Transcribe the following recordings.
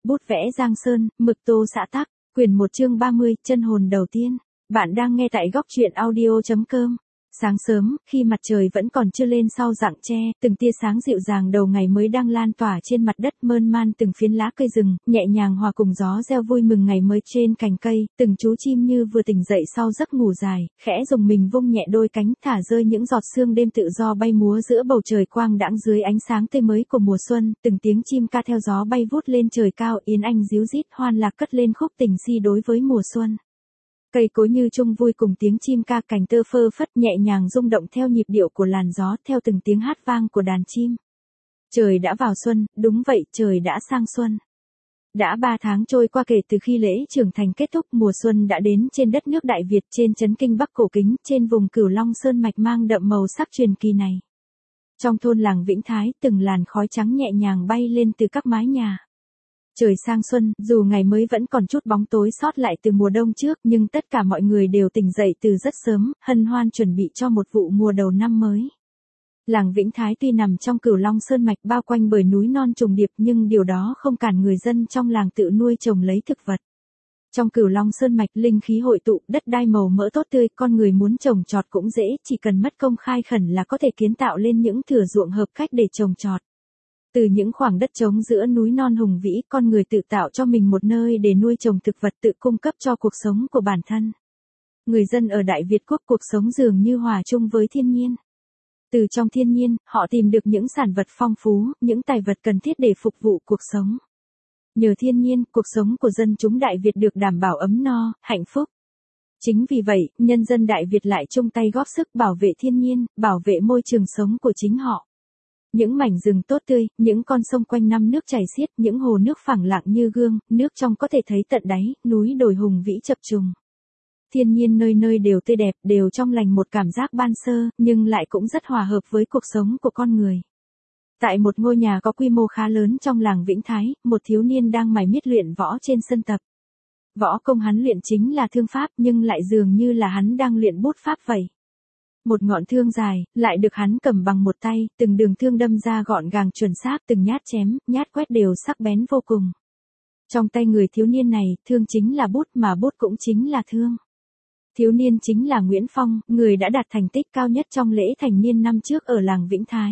Bút vẽ Giang Sơn, mực tô xã tắc, quyển 1 chương 30, chân hồn đầu tiên. Bạn đang nghe tại góc truyện audio.com. Sáng sớm, khi mặt trời vẫn còn chưa lên sau rặng tre, từng tia sáng dịu dàng đầu ngày mới đang lan tỏa trên mặt đất mơn man từng phiến lá cây rừng, nhẹ nhàng hòa cùng gió reo vui mừng ngày mới trên cành cây, từng chú chim như vừa tỉnh dậy sau giấc ngủ dài, khẽ rùng mình vung nhẹ đôi cánh thả rơi những giọt sương đêm tự do bay múa giữa bầu trời quang đãng dưới ánh sáng tươi mới của mùa xuân, từng tiếng chim ca theo gió bay vút lên trời cao, yến anh ríu rít hoan lạc cất lên khúc tình si đối với mùa xuân. Cây cối như chung vui cùng tiếng chim ca, cành tơ phơ phất nhẹ nhàng rung động theo nhịp điệu của làn gió, theo từng tiếng hát vang của đàn chim. Trời đã vào xuân, đúng vậy, trời đã sang xuân. Đã 3 tháng trôi qua kể từ khi lễ trưởng thành kết thúc, mùa xuân đã đến trên đất nước Đại Việt, trên trấn Kinh Bắc cổ kính, trên vùng Cửu Long sơn mạch mang đậm màu sắc truyền kỳ này. Trong thôn làng Vĩnh Thái, từng làn khói trắng nhẹ nhàng bay lên từ các mái nhà. Trời sang xuân, dù ngày mới vẫn còn chút bóng tối sót lại từ mùa đông trước, nhưng tất cả mọi người đều tỉnh dậy từ rất sớm, hân hoan chuẩn bị cho một vụ mùa đầu năm mới. Làng Vĩnh Thái tuy nằm trong Cửu Long sơn mạch bao quanh bởi núi non trùng điệp, nhưng điều đó không cản người dân trong làng tự nuôi trồng lấy thực vật. Trong Cửu Long sơn mạch linh khí hội tụ, đất đai màu mỡ tốt tươi, con người muốn trồng trọt cũng dễ, chỉ cần mất công khai khẩn là có thể kiến tạo lên những thửa ruộng hợp cách để trồng trọt. Từ những khoảng đất trống giữa núi non hùng vĩ, con người tự tạo cho mình một nơi để nuôi trồng thực vật, tự cung cấp cho cuộc sống của bản thân. Người dân ở Đại Việt quốc cuộc sống dường như hòa chung với thiên nhiên. Từ trong thiên nhiên, họ tìm được những sản vật phong phú, những tài vật cần thiết để phục vụ cuộc sống. Nhờ thiên nhiên, cuộc sống của dân chúng Đại Việt được đảm bảo ấm no, hạnh phúc. Chính vì vậy, nhân dân Đại Việt lại chung tay góp sức bảo vệ thiên nhiên, bảo vệ môi trường sống của chính họ. Những mảnh rừng tốt tươi, những con sông quanh năm nước chảy xiết, những hồ nước phẳng lặng như gương, nước trong có thể thấy tận đáy, núi đồi hùng vĩ chập trùng. Thiên nhiên nơi nơi đều tươi đẹp, đều trong lành một cảm giác ban sơ, nhưng lại cũng rất hòa hợp với cuộc sống của con người. Tại một ngôi nhà có quy mô khá lớn trong làng Vĩnh Thái, một thiếu niên đang mải miết luyện võ trên sân tập. Võ công hắn luyện chính là thương pháp, nhưng lại dường như là hắn đang luyện bút pháp vậy. Một ngọn thương dài, lại được hắn cầm bằng một tay, từng đường thương đâm ra gọn gàng chuẩn xác, từng nhát chém, nhát quét đều sắc bén vô cùng. Trong tay người thiếu niên này, thương chính là bút mà bút cũng chính là thương. Thiếu niên chính là Nguyễn Phong, người đã đạt thành tích cao nhất trong lễ thành niên năm trước ở làng Vĩnh Thái.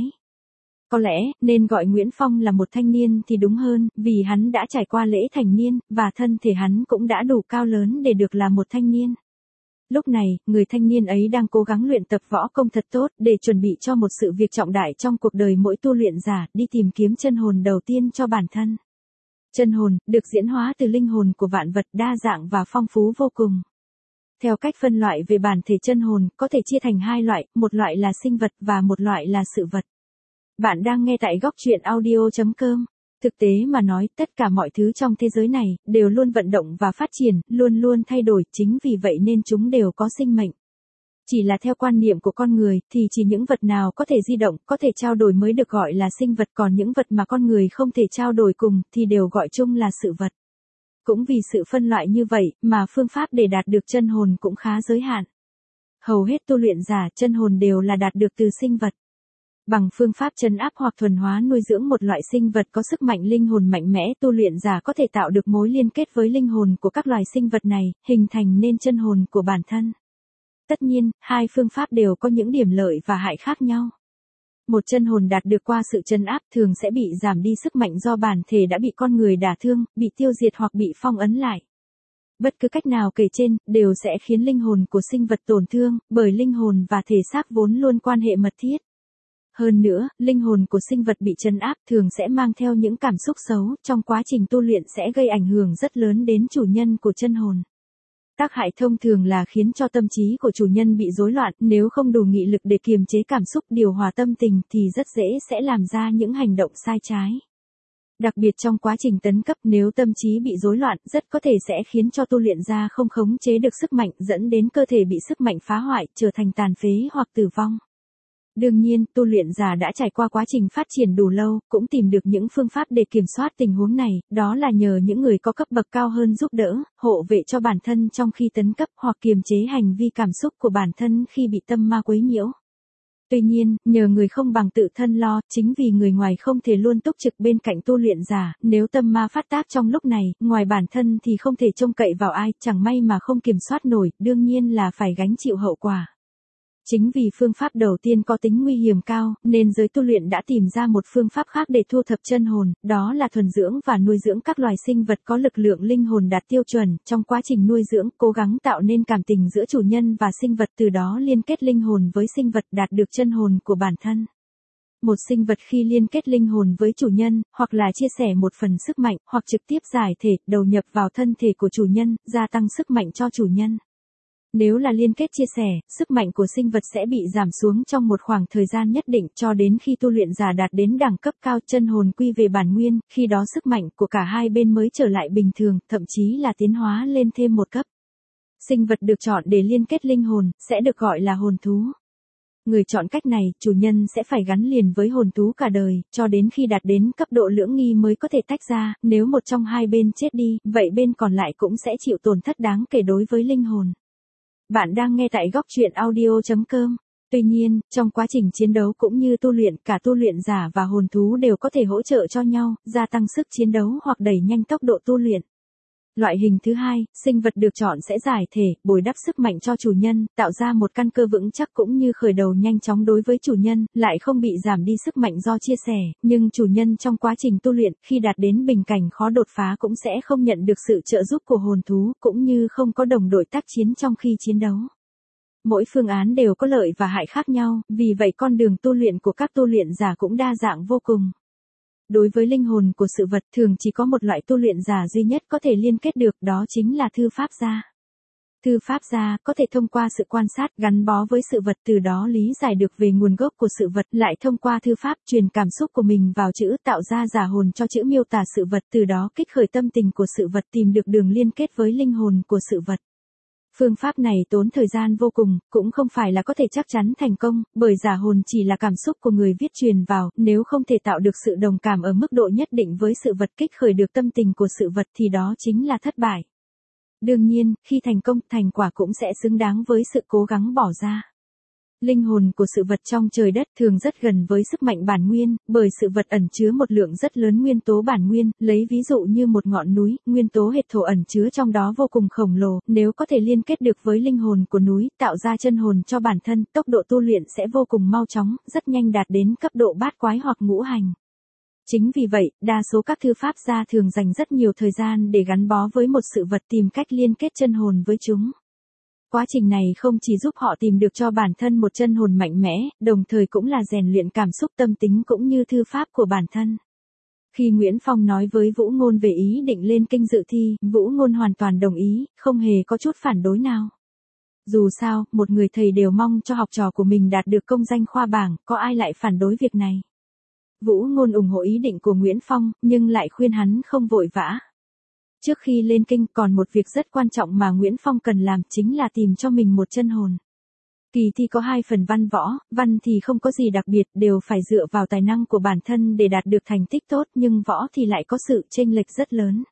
Có lẽ, nên gọi Nguyễn Phong là một thanh niên thì đúng hơn, vì hắn đã trải qua lễ thành niên, và thân thể hắn cũng đã đủ cao lớn để được là một thanh niên. Lúc này, người thanh niên ấy đang cố gắng luyện tập võ công thật tốt để chuẩn bị cho một sự việc trọng đại trong cuộc đời mỗi tu luyện giả, đi tìm kiếm chân hồn đầu tiên cho bản thân. Chân hồn, được diễn hóa từ linh hồn của vạn vật, đa dạng và phong phú vô cùng. Theo cách phân loại về bản thể chân hồn, có thể chia thành hai loại, một loại là sinh vật và một loại là sự vật. Bạn đang nghe tại góc truyện audio.com. Thực tế mà nói, tất cả mọi thứ trong thế giới này, đều luôn vận động và phát triển, luôn luôn thay đổi, chính vì vậy nên chúng đều có sinh mệnh. Chỉ là theo quan niệm của con người, thì chỉ những vật nào có thể di động, có thể trao đổi mới được gọi là sinh vật, còn những vật mà con người không thể trao đổi cùng, thì đều gọi chung là sự vật. Cũng vì sự phân loại như vậy, mà phương pháp để đạt được chân hồn cũng khá giới hạn. Hầu hết tu luyện giả, chân hồn đều là đạt được từ sinh vật. Bằng phương pháp trấn áp hoặc thuần hóa nuôi dưỡng một loại sinh vật có sức mạnh linh hồn mạnh mẽ, tu luyện giả có thể tạo được mối liên kết với linh hồn của các loài sinh vật này, hình thành nên chân hồn của bản thân. Tất nhiên, hai phương pháp đều có những điểm lợi và hại khác nhau. Một chân hồn đạt được qua sự trấn áp thường sẽ bị giảm đi sức mạnh do bản thể đã bị con người đả thương, bị tiêu diệt hoặc bị phong ấn lại. Bất cứ cách nào kể trên, đều sẽ khiến linh hồn của sinh vật tổn thương, bởi linh hồn và thể xác vốn luôn quan hệ mật thiết. Hơn nữa, linh hồn của sinh vật bị trấn áp thường sẽ mang theo những cảm xúc xấu, trong quá trình tu luyện sẽ gây ảnh hưởng rất lớn đến chủ nhân của chân hồn. Tác hại thông thường là khiến cho tâm trí của chủ nhân bị rối loạn, nếu không đủ nghị lực để kiềm chế cảm xúc, điều hòa tâm tình thì rất dễ sẽ làm ra những hành động sai trái. Đặc biệt trong quá trình tấn cấp, nếu tâm trí bị rối loạn, rất có thể sẽ khiến cho tu luyện giả không khống chế được sức mạnh, dẫn đến cơ thể bị sức mạnh phá hoại, trở thành tàn phế hoặc tử vong. Đương nhiên, tu luyện giả đã trải qua quá trình phát triển đủ lâu, cũng tìm được những phương pháp để kiểm soát tình huống này, đó là nhờ những người có cấp bậc cao hơn giúp đỡ, hộ vệ cho bản thân trong khi tấn cấp hoặc kiềm chế hành vi cảm xúc của bản thân khi bị tâm ma quấy nhiễu. Tuy nhiên, nhờ người không bằng tự thân lo, chính vì người ngoài không thể luôn túc trực bên cạnh tu luyện giả, nếu tâm ma phát tác trong lúc này, ngoài bản thân thì không thể trông cậy vào ai, chẳng may mà không kiểm soát nổi, đương nhiên là phải gánh chịu hậu quả. Chính vì phương pháp đầu tiên có tính nguy hiểm cao, nên giới tu luyện đã tìm ra một phương pháp khác để thu thập chân hồn, đó là thuần dưỡng và nuôi dưỡng các loài sinh vật có lực lượng linh hồn đạt tiêu chuẩn, trong quá trình nuôi dưỡng, cố gắng tạo nên cảm tình giữa chủ nhân và sinh vật, từ đó liên kết linh hồn với sinh vật đạt được chân hồn của bản thân. Một sinh vật khi liên kết linh hồn với chủ nhân, hoặc là chia sẻ một phần sức mạnh, hoặc trực tiếp giải thể, đầu nhập vào thân thể của chủ nhân, gia tăng sức mạnh cho chủ nhân. Nếu là liên kết chia sẻ, sức mạnh của sinh vật sẽ bị giảm xuống trong một khoảng thời gian nhất định cho đến khi tu luyện giả đạt đến đẳng cấp cao, chân hồn quy về bản nguyên, khi đó sức mạnh của cả hai bên mới trở lại bình thường, thậm chí là tiến hóa lên thêm một cấp. Sinh vật được chọn để liên kết linh hồn, sẽ được gọi là hồn thú. Người chọn cách này, chủ nhân sẽ phải gắn liền với hồn thú cả đời, cho đến khi đạt đến cấp độ lưỡng nghi mới có thể tách ra, nếu một trong hai bên chết đi, vậy bên còn lại cũng sẽ chịu tổn thất đáng kể đối với linh hồn. Bạn đang nghe tại góc truyện audio.com. Tuy nhiên, trong quá trình chiến đấu cũng như tu luyện, cả tu luyện giả và hồn thú đều có thể hỗ trợ cho nhau, gia tăng sức chiến đấu hoặc đẩy nhanh tốc độ tu luyện. Loại hình thứ hai, sinh vật được chọn sẽ giải thể, bồi đắp sức mạnh cho chủ nhân, tạo ra một căn cơ vững chắc cũng như khởi đầu nhanh chóng đối với chủ nhân, lại không bị giảm đi sức mạnh do chia sẻ, nhưng chủ nhân trong quá trình tu luyện, khi đạt đến bình cảnh khó đột phá cũng sẽ không nhận được sự trợ giúp của hồn thú, cũng như không có đồng đội tác chiến trong khi chiến đấu. Mỗi phương án đều có lợi và hại khác nhau, vì vậy con đường tu luyện của các tu luyện giả cũng đa dạng vô cùng. Đối với linh hồn của sự vật thường chỉ có một loại tu luyện giả duy nhất có thể liên kết được, đó chính là thư pháp gia. Thư pháp gia có thể thông qua sự quan sát, gắn bó với sự vật, từ đó lý giải được về nguồn gốc của sự vật, lại thông qua thư pháp truyền cảm xúc của mình vào chữ, tạo ra giả hồn cho chữ miêu tả sự vật, từ đó kích khởi tâm tình của sự vật, tìm được đường liên kết với linh hồn của sự vật. Phương pháp này tốn thời gian vô cùng, cũng không phải là có thể chắc chắn thành công, bởi giả hồn chỉ là cảm xúc của người viết truyền vào, nếu không thể tạo được sự đồng cảm ở mức độ nhất định với sự vật, kích khởi được tâm tình của sự vật thì đó chính là thất bại. Đương nhiên, khi thành công, thành quả cũng sẽ xứng đáng với sự cố gắng bỏ ra. Linh hồn của sự vật trong trời đất thường rất gần với sức mạnh bản nguyên, bởi sự vật ẩn chứa một lượng rất lớn nguyên tố bản nguyên, lấy ví dụ như một ngọn núi, nguyên tố hệt thổ ẩn chứa trong đó vô cùng khổng lồ, nếu có thể liên kết được với linh hồn của núi, tạo ra chân hồn cho bản thân, tốc độ tu luyện sẽ vô cùng mau chóng, rất nhanh đạt đến cấp độ bát quái hoặc ngũ hành. Chính vì vậy, đa số các thư pháp gia thường dành rất nhiều thời gian để gắn bó với một sự vật, tìm cách liên kết chân hồn với chúng. Quá trình này không chỉ giúp họ tìm được cho bản thân một chân hồn mạnh mẽ, đồng thời cũng là rèn luyện cảm xúc tâm tính cũng như thư pháp của bản thân. Khi Nguyễn Phong nói với Vũ Ngôn về ý định lên kinh dự thi, Vũ Ngôn hoàn toàn đồng ý, không hề có chút phản đối nào. Dù sao, một người thầy đều mong cho học trò của mình đạt được công danh khoa bảng, có ai lại phản đối việc này. Vũ Ngôn ủng hộ ý định của Nguyễn Phong, nhưng lại khuyên hắn không vội vã. Trước khi lên kinh còn một việc rất quan trọng mà Nguyễn Phong cần làm, chính là tìm cho mình một chân hồn. Kỳ thi có 2 phần văn võ, văn thì không có gì đặc biệt, đều phải dựa vào tài năng của bản thân để đạt được thành tích tốt, nhưng võ thì lại có sự chênh lệch rất lớn.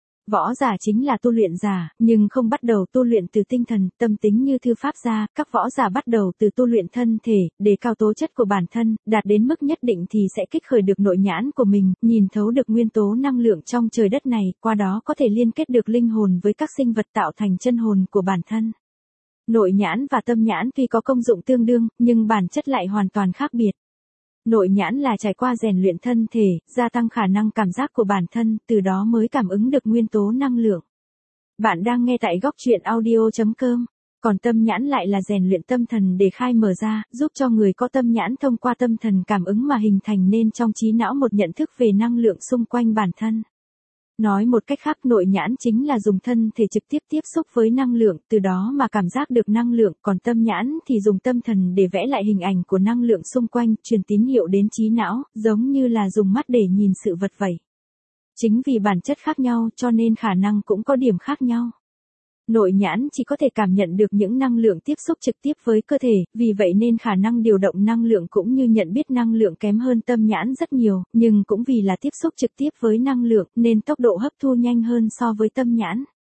Võ giả chính là tu luyện giả, nhưng không bắt đầu tu luyện từ tinh thần, tâm tính như thư pháp gia, các võ giả bắt đầu từ tu luyện thân thể, để cao tố chất của bản thân, đạt đến mức nhất định thì sẽ kích khởi được nội nhãn của mình, nhìn thấu được nguyên tố năng lượng trong trời đất này, qua đó có thể liên kết được linh hồn với các sinh vật tạo thành chân hồn của bản thân. Nội nhãn và tâm nhãn tuy có công dụng tương đương, nhưng bản chất lại hoàn toàn khác biệt. Nội nhãn là trải qua rèn luyện thân thể, gia tăng khả năng cảm giác của bản thân, từ đó mới cảm ứng được nguyên tố năng lượng. Bạn đang nghe tại góc truyện audio.com. Còn tâm nhãn lại là rèn luyện tâm thần để khai mở ra, giúp cho người có tâm nhãn thông qua tâm thần cảm ứng mà hình thành nên trong trí não một nhận thức về năng lượng xung quanh bản thân. Nói một cách khác, nội nhãn chính là dùng thân thể trực tiếp tiếp xúc với năng lượng, từ đó mà cảm giác được năng lượng, còn tâm nhãn thì dùng tâm thần để vẽ lại hình ảnh của năng lượng xung quanh, truyền tín hiệu đến trí não, giống như là dùng mắt để nhìn sự vật vậy. Chính vì bản chất khác nhau cho nên khả năng cũng có điểm khác nhau. Nội nhãn chỉ có thể cảm nhận được những năng lượng tiếp xúc trực tiếp với cơ thể, vì vậy nên khả năng điều động năng lượng cũng như nhận biết năng lượng kém hơn tâm nhãn rất nhiều, nhưng cũng vì là tiếp xúc trực tiếp với năng lượng nên tốc độ hấp thu nhanh hơn so với tâm nhãn.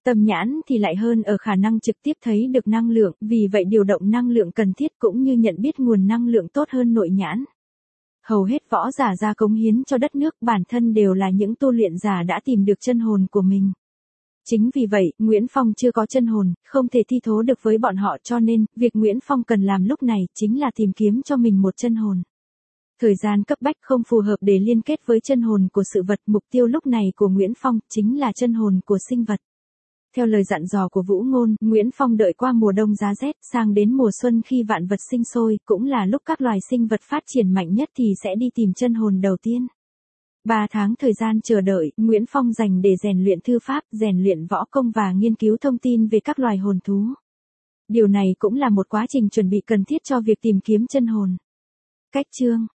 Tâm nhãn thì lại hơn ở khả năng trực tiếp thấy được năng lượng, vì vậy điều động năng lượng cần thiết cũng như nhận biết nguồn năng lượng tốt hơn nội nhãn. Hầu hết võ giả ra cống hiến cho đất nước bản thân đều là những tu luyện giả đã tìm được chân hồn của mình. Chính vì vậy, Nguyễn Phong chưa có chân hồn, không thể thi thố được với bọn họ, cho nên, việc Nguyễn Phong cần làm lúc này chính là tìm kiếm cho mình một chân hồn. Thời gian cấp bách không phù hợp để liên kết với chân hồn của sự vật, mục tiêu lúc này của Nguyễn Phong chính là chân hồn của sinh vật. Theo lời dặn dò của Vũ Ngôn, Nguyễn Phong đợi qua mùa đông giá rét, sang đến mùa xuân khi vạn vật sinh sôi, cũng là lúc các loài sinh vật phát triển mạnh nhất thì sẽ đi tìm chân hồn đầu tiên. 3 tháng thời gian chờ đợi, Nguyễn Phong dành để rèn luyện thư pháp, rèn luyện võ công và nghiên cứu thông tin về các loài hồn thú. Điều này cũng là một quá trình chuẩn bị cần thiết cho việc tìm kiếm chân hồn. Cách chương